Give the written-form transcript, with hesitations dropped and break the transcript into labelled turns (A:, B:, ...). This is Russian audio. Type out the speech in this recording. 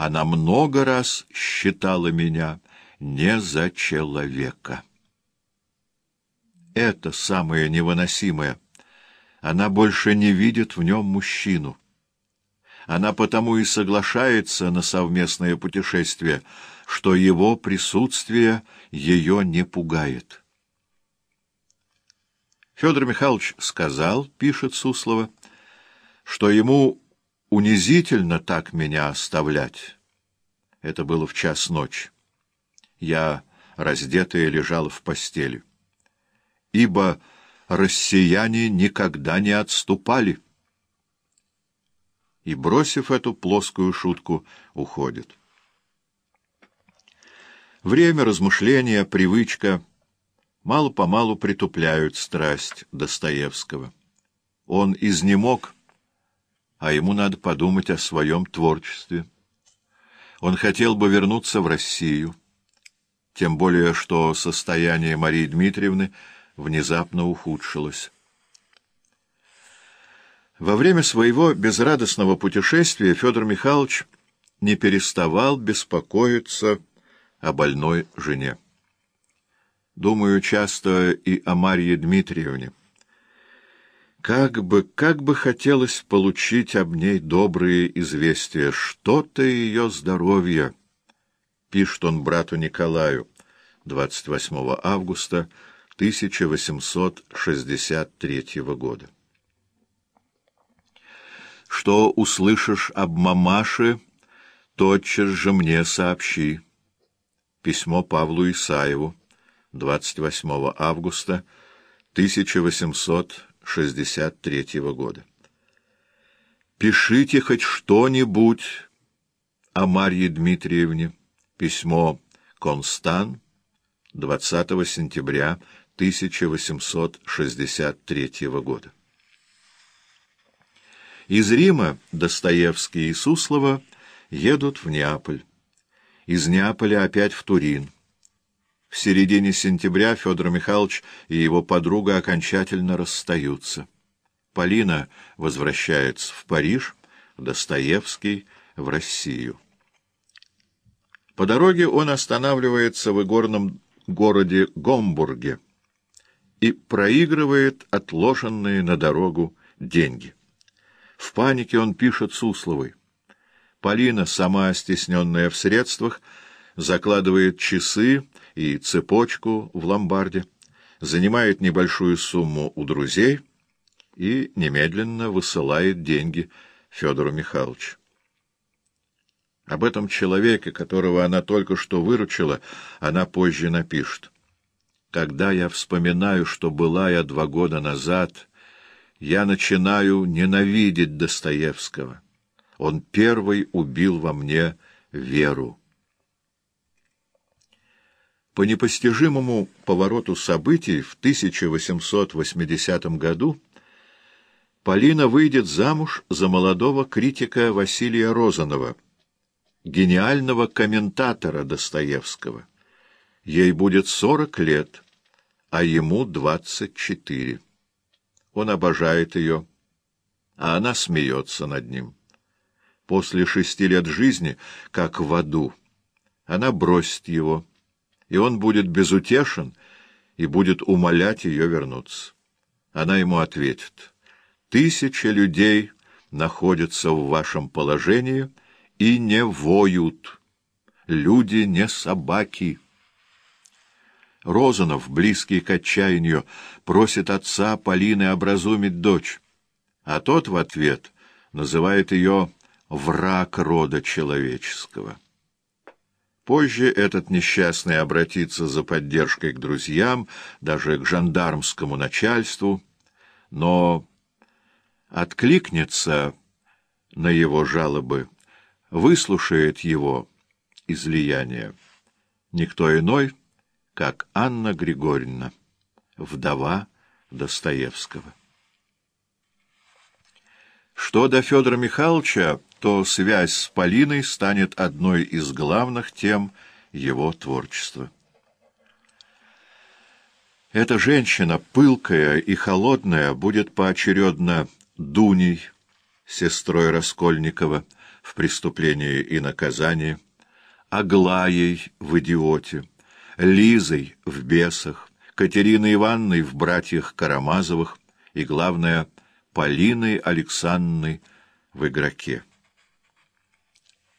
A: она много раз считала меня не за человека. Это самое невыносимое. Она больше не видит в нем мужчину. Она потому и соглашается на совместное путешествие, что его присутствие ее не пугает. Федор Михайлович сказал, пишет Суслова, что ему унизительно так меня оставлять. Это было в час ночи. Я, раздетая, лежала в постели. Ибо россияне никогда не отступали. И, бросив эту плоскую шутку, уходит. Время, размышления, привычка мало-помалу притупляют страсть Достоевского. Он изнемог, а ему надо подумать о своем творчестве. Он хотел бы вернуться в Россию, тем более что состояние Марии Дмитриевны внезапно ухудшилось. Во время своего безрадостного путешествия Федор Михайлович не переставал беспокоиться о больной жене. Думаю часто и о Марье Дмитриевне. Как бы хотелось получить об ней добрые известия, что-то ее здоровье, пишет он брату Николаю 28 августа 1863 года. Что услышишь об мамаше, тотчас же мне сообщи. Письмо Павлу Исаеву 28 августа 1863 года. Пишите хоть что-нибудь о Марье Дмитриевне. Письмо Констан 20 сентября 1863 года. Из Рима Достоевский и Суслова едут в Неаполь. Из Неаполя опять в Турин. В середине сентября Федор Михайлович и его подруга окончательно расстаются. Полина возвращается в Париж, Достоевский — в Россию. По дороге он останавливается в игорном городе Гомбурге и проигрывает отложенные на дорогу деньги. В панике он пишет Сусловой. Полина, сама стесненная в средствах, закладывает часы и цепочку в ломбарде, занимает небольшую сумму у друзей и немедленно высылает деньги Федору Михайловичу. Об этом человеке, которого она только что выручила, она позже напишет. «Когда я вспоминаю, что была я 2 года назад, я начинаю ненавидеть Достоевского. Он первый убил во мне веру». По непостижимому повороту событий в 1880 году Полина выйдет замуж за молодого критика Василия Розанова, гениального комментатора Достоевского. Ей будет 40 лет, а ему 24. Он обожает ее, а она смеется над ним. После 6 лет жизни, как в аду, она бросит его, и он будет безутешен и будет умолять ее вернуться. Она ему ответит: «1000 людей находятся в вашем положении и не воют. Люди не собаки». Розанов, близкий к отчаянию, просит отца Полины образумить дочь, а тот в ответ называет ее «враг рода человеческого». Позже этот несчастный обратится за поддержкой к друзьям, даже к жандармскому начальству, но откликнется на его жалобы, выслушает его излияние никто иной, как Анна Григорьевна, вдова Достоевского. Что до Федора Михайловича, то связь с Полиной станет одной из главных тем его творчества. Эта женщина, пылкая и холодная, будет поочередно Дуней, сестрой Раскольникова, в «Преступлении и наказании», Аглаей в «Идиоте», Лизой в «Бесах», Катериной Ивановной в «Братьях Карамазовых» и, главное, Полиной Александровной в «Игроке».